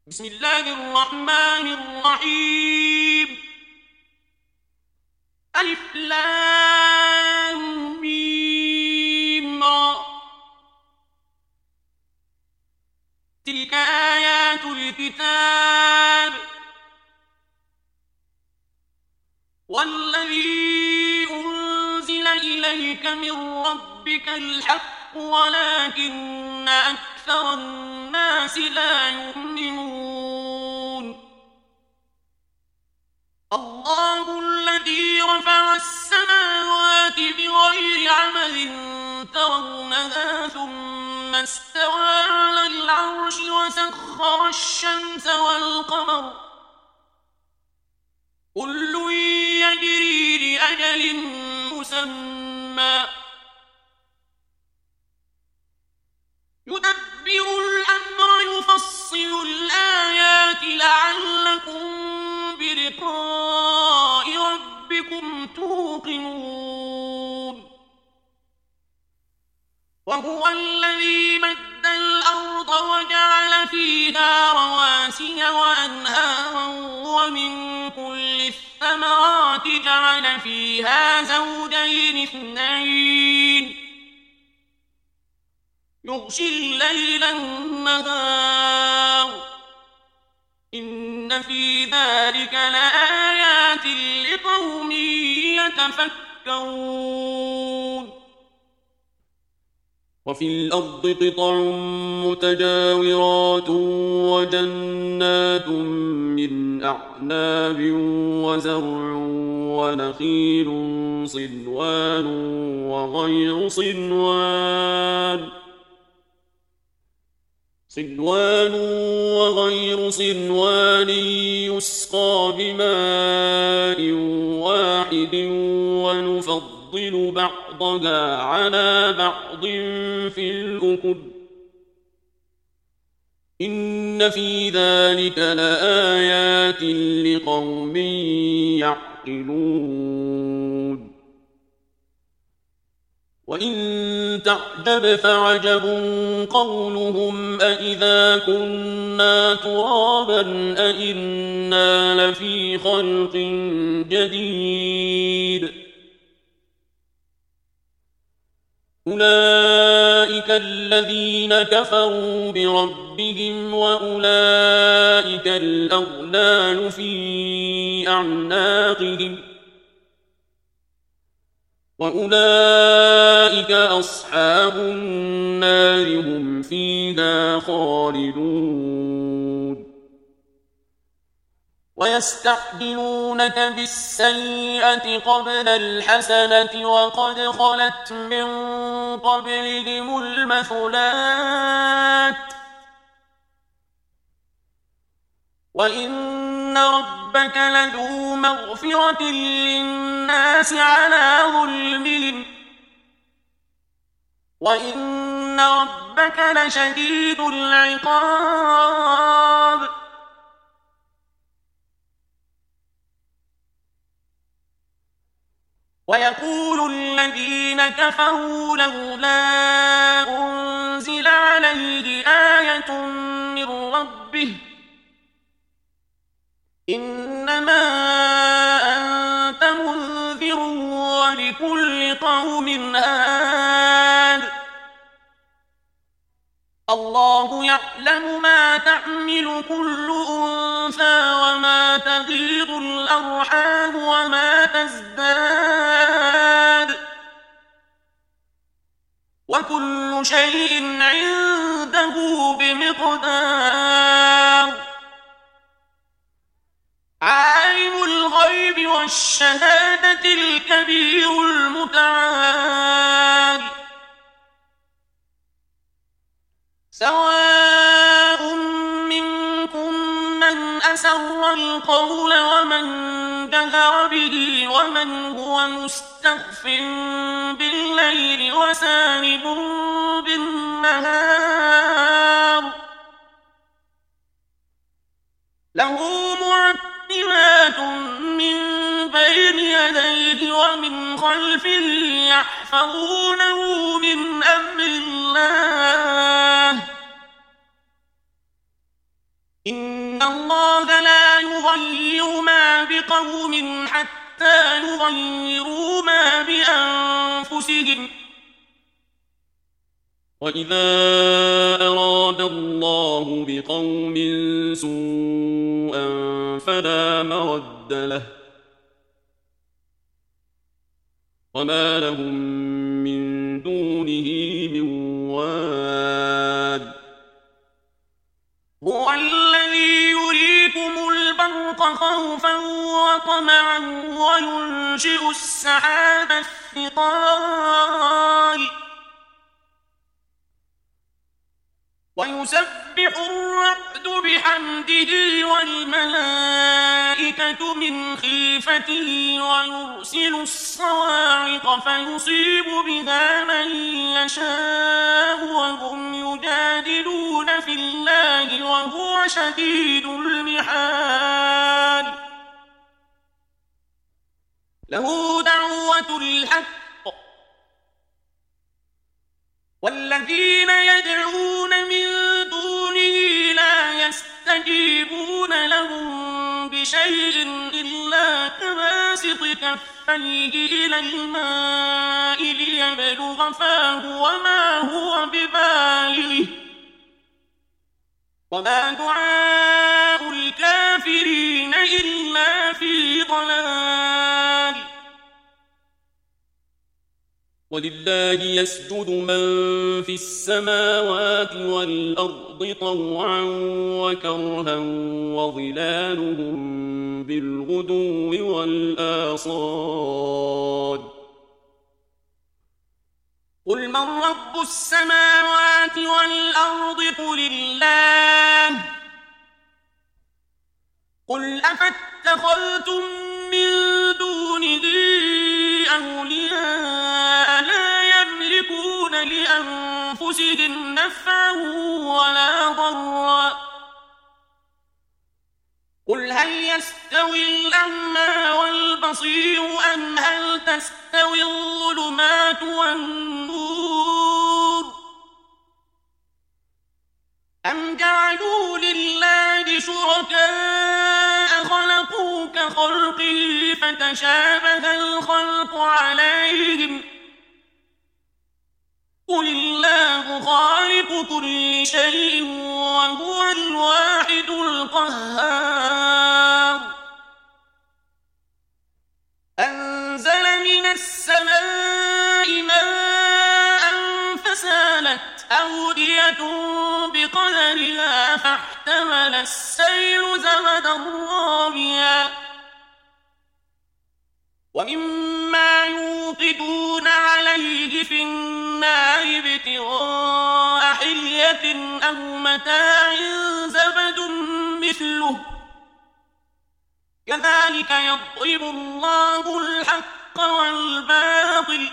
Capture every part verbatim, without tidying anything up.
بسم الله الرحمن الرحيم. ألف لام ميم را. تلك آيات الكتاب والذي أنزل إليك من ربك الحق ولكن أكثر الناس لا يؤمنون. الله الذي رفع السماوات بغير عمد ترونها ثم استوى على العرش وسخر الشمس والقمر كل يجري لأجل مسمى يدبر الأمر يفصل الآيات لعلكم بلقاء ربكم توقنون. وهو الذي مد الأرض وجعل فيها رواسي وأنهارا ومن كل الثمرات جعل فيها زوجين اثنين يغشي الليل النهار إن في ذلك لآيات لقوم يتفكرون. وفي الأرض قطع متجاورات وجنات من أعناب وزرع ونخيل صنوان وغير صنوان صنوان وغير صنوان يسقى بماء واحد ونفضل بعضها على بعض في الأكل إن في ذلك لآيات لقوم يعقلون. وإن تعجب فعجب قولهم أإذا كنا ترابا أإنا لفي خلق جديد أولئك الذين كفروا بربهم وأولئك الأغلال في أعناقهم وأولئك أصحاب النار هم فيها خالدون. ويستعجلونك بالسيئة قبل الحسنة وقد خلت من قبلهم المثلات وإن ربك لذو مغفرة للناس على ظلمهم وإن ربك لشديد العقاب. ويقول الذين كفروا لولا أنزل عليه آية من ربه إنما أنت منذر ولكل قوم هاد الله يعلم ما تحمل كل أنثى وما تغيض الأرحام وما تزداد وكل شيء عنده بمقدار. عالم الغيب والشهادة الكبير المتعال سواء منكم من أسر القول ومن جهر به ومن هو مستخف بالليل وسارب بالنهار له معقبات من بين يديه ومن خلفه يحفظونه من أمر الله إن الله لا يغير ما بقوم حتى يغيروا ما بأنفسهم وإذا أراد الله بقوم سوءا فلا مرد له وما لهم من دونه من واد هو الذي يريكم البرق خوفا وطمعا وينشئ السحاب الثقال ويسبح الرعد بحمده والملائكة من خيفته ويرسل الصواعق فيصيب بها من يشاء وهم يجادلون في الله وهو شديد المحال له دعوة الحق والذين يدعون من دونه لا يستجيبون لهم بشيء إلا كباسط كفيه إلى الماء ليبلغ فاه وما هو ببالغه وما دعاء الكافرين إلا في ضلال ولله يسجد من في السماوات والأرض طوعا وكرها وظلالهم بالغدو والآصال قل من رب السماوات والأرض قل الله قل أفاتخذتم من دونه أولياء لا يملكون لأنفسهم نفعا ولا ضرا قل هل يستوي الأعمى والبصير أم هل تستوي الظلمات والنور أم جعلوا لله شركاء خلقوا كخلقه فتشابه الخلق عليهم قل الله خالق كل شيء وهو الواحد القهار أنزل من السماء ماء فسالت أودية بقدرها فاحتمل السيل زبدا رابيا ومما يوقدون عليه في النار ابتغاء حلية أو متاع زبد مثله كذلك يضرب الله الحق والباطل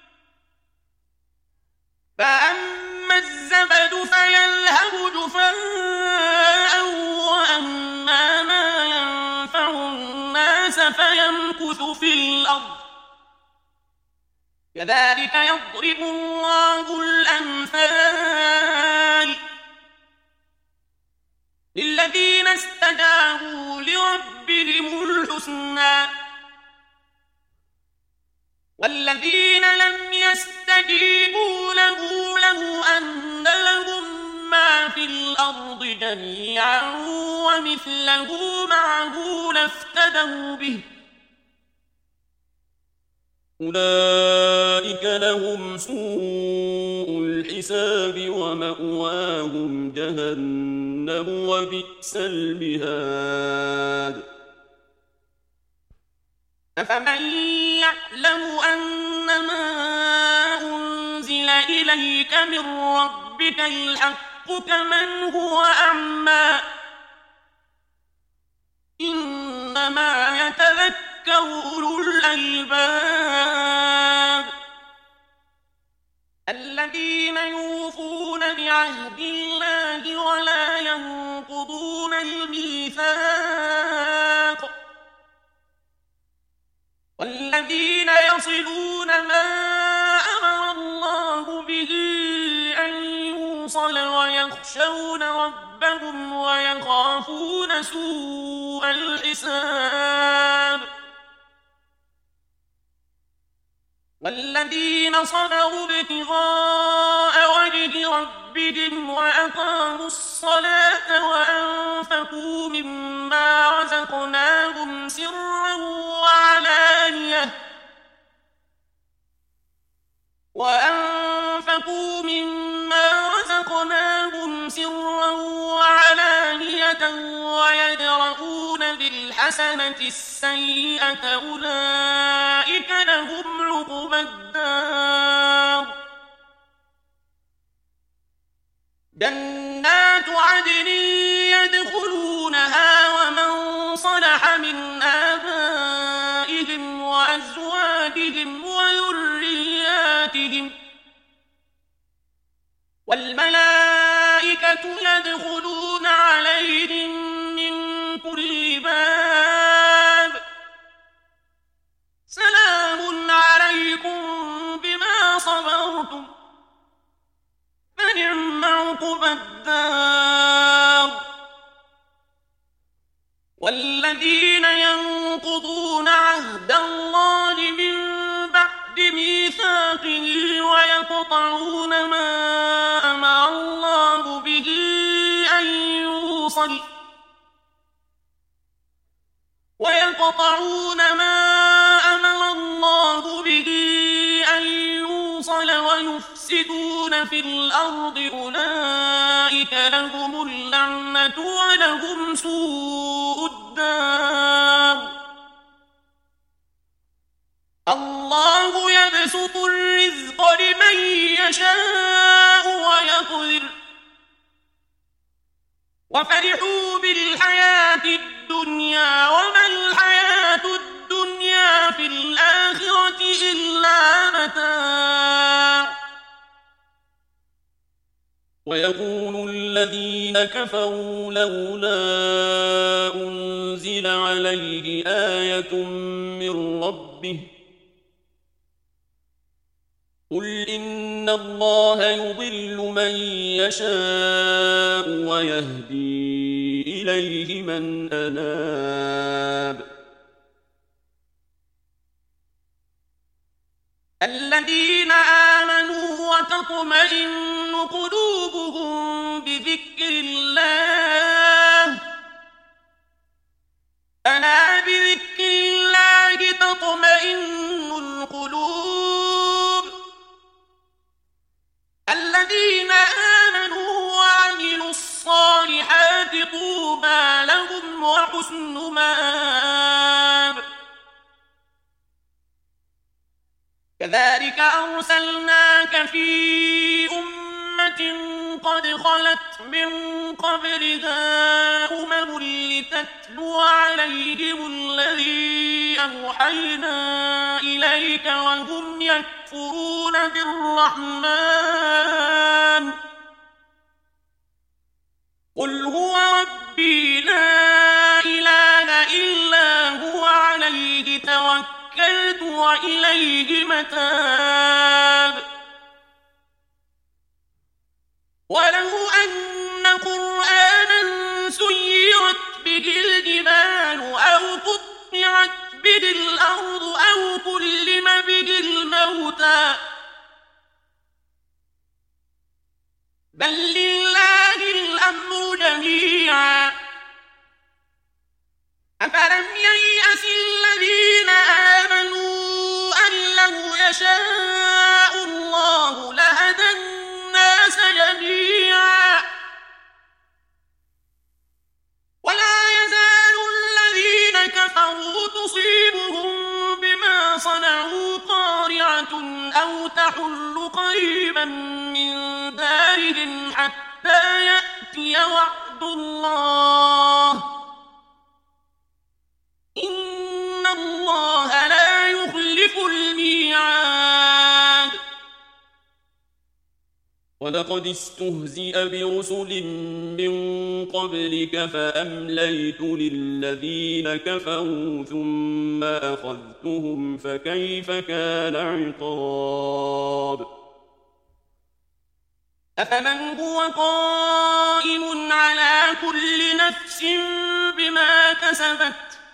فأما الزبد فيذهب جفاء وأما ما ينفع الناس فيمكث في الأرض كذلك يضرب الله الأمثال للذين استجابوا لربهم الحسنى والذين لم يستجيبوا له لو أن لهم ما في الأرض جميعا ومثله معه لافتدوا به أولئك لهم سوء الحساب ومأواهم جهنم وبئس المهاد أفمن يعلم أنما أنزل إليك من ربك الحق كمن هو أعمى إنما يتذكر أولو الألباب الذين يوفون بعهد الله ولا ينقضون الميثاق والذين يصلون ما أمر الله به أن يوصل ويخشون ربهم لهم ويخافون سوء الحساب والذين صبروا ابتغاء وجه ربهم وأقاموا الصلاة وأنفقوا مما رزقناهم سرا وعلانية وأنفقوا مما رزقناهم سرا وعلانية ويدرؤون بالحسنة السيئة أولئك لهم عقبى الدار جنات عدن يدخلونها ومن صلح من آبائهم وأزواجهم وذرياتهم والملائكة يدخلون عليهم من كل باب سلام عليكم بما صبرتم فنعم عقبى الدار والذين ينقضون عهد الله من بعد ميثاقه ويقطعون ما أمر الله به أن يوصل ويقطعون ما أمر الله به أن يوصل ويفسدون في الأرض أولئك لهم اللعنة ولهم سوء الدار الله يبسط الرزق لمن يشاء ويقدر وفرحوا بالحياة الدنيا وما الحياة الدنيا في الآخرة إلا متاع ويقول الذين كفروا لولا أنزل عليه آية من ربه قل إن الله يضل من يشاء ويهدي إليه من أناب الذين آمنوا وتطمئن قلوبهم بذكر الله ألا بذكر الله تطمئن القلوب الذين آمنوا وعملوا الصالحات طوبى لهم وحسن مآب كذلك أرسلناك في أمة قد خلت من قبلها أمم لتتلو عليهم الذي أوحينا إليك وهم يكفرون بالرحمن قل هو ربي لا إله إلا هو عليه توكلت وإليه متاب ولو أن قرآنا سيرت به الجبال أو قطعت به الأرض أو كلم به الموتى بل لله الأمر جميعا أفلم ييأس الذين آمنوا أن لو يشاء الله لهدى الناس جميعا ولا يزال الذين كفروا تصيبهم بما صنعوا قارعة أو تحل قريبا من دارهم حتى يأتي وعد الله إن الله لا يخلف الميعاد ولقد استهزئ برسل من قبلك فأمليت للذين كفروا ثم أخذتهم فكيف كان عقاب أفمن هو قائم على كل نفس بما كسبت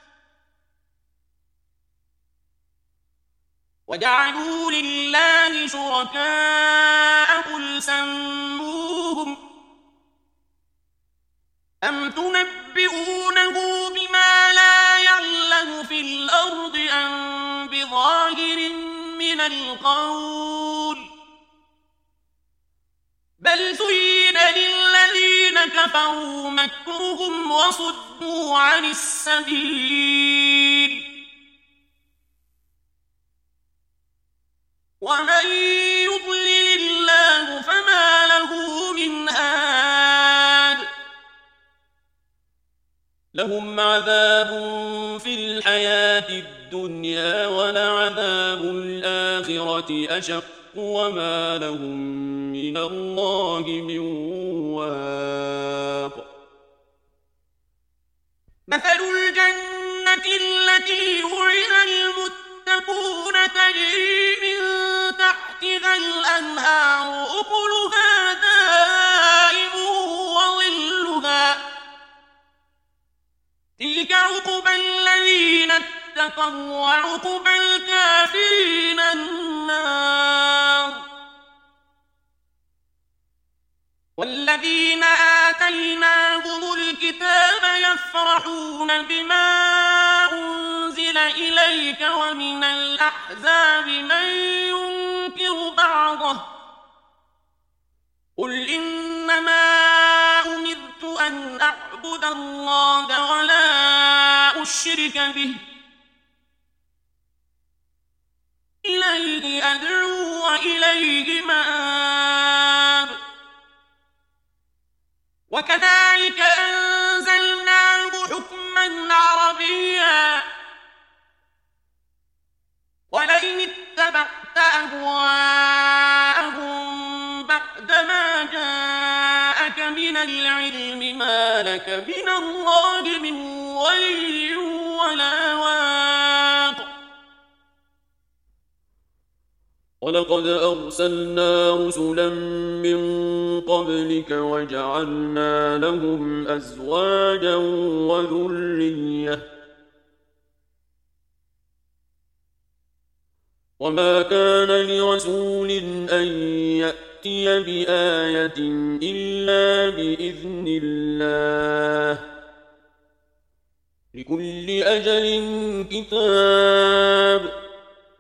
وجعلوا لله شركاء قل سموهم أم تنبئونه بما لا يعلم في الأرض أم بظاهر من القول بل زين للذين كفروا مكرهم وصدوا عن السبيل ومن يضلل الله فما له من هاد لهم عذاب في الحياة الدنيا ولعذاب الآخرة أشق وما لهم من الله من واق مثل الجنة التي وعد المتقون تجري من تحتها الأنهار أكلها دائم وظلها تلك عقبى الذين اتقوا وعقبى الكافرين النار والذين آتيناهم الكتاب يفرحون بما أنزل إليك ومن الأحزاب من ينكر بعضه قل إنما أمرت أن أعبد الله ولا أشرك به إليه أدعو وإليه مآب وكذلك أنزلناه حكما عربيا ولئن اتبعت أهواءهم بعدما جاءك من العلم ما لك من الله من ولي ولا واق ولقد أرسلنا رسلا من قبلك وجعلنا لهم أزواجا وذرية وما كان لرسول أن يأتي بآية إلا بإذن الله لكل أجل كتاب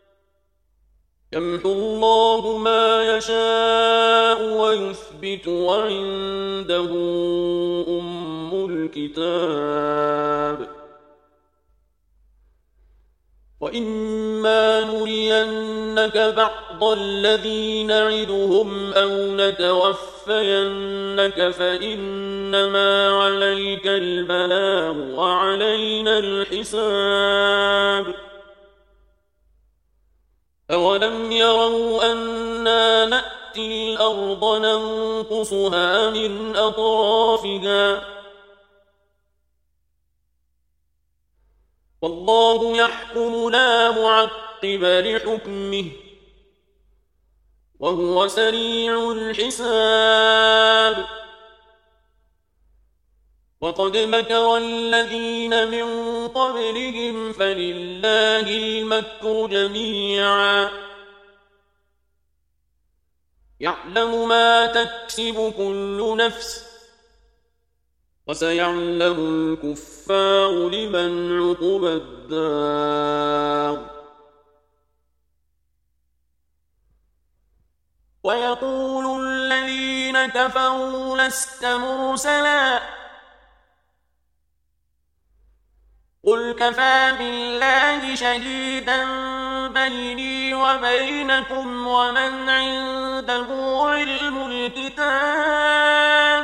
يمحو الله ما يشاء ويثبت وعنده أم الكتاب وإما نرينك بعض الذي نعدهم أو نتوفينك فإنما عليك البلاغ وعلينا الحساب أولم يروا أنا نأتي الأرض ننقصها من أطرافها والله يحكم لا معقب لحكمه وهو سريع الحساب وقد مكر الذين من قبلهم فلله المكر جميعا يعلم ما تكسب كل نفس وسيعلم الكفار لمن عقبى الدار ويقول الذين كفروا لست مرسلا قل كفى بالله شهيدا بيني وبينكم ومن عنده علم الكتاب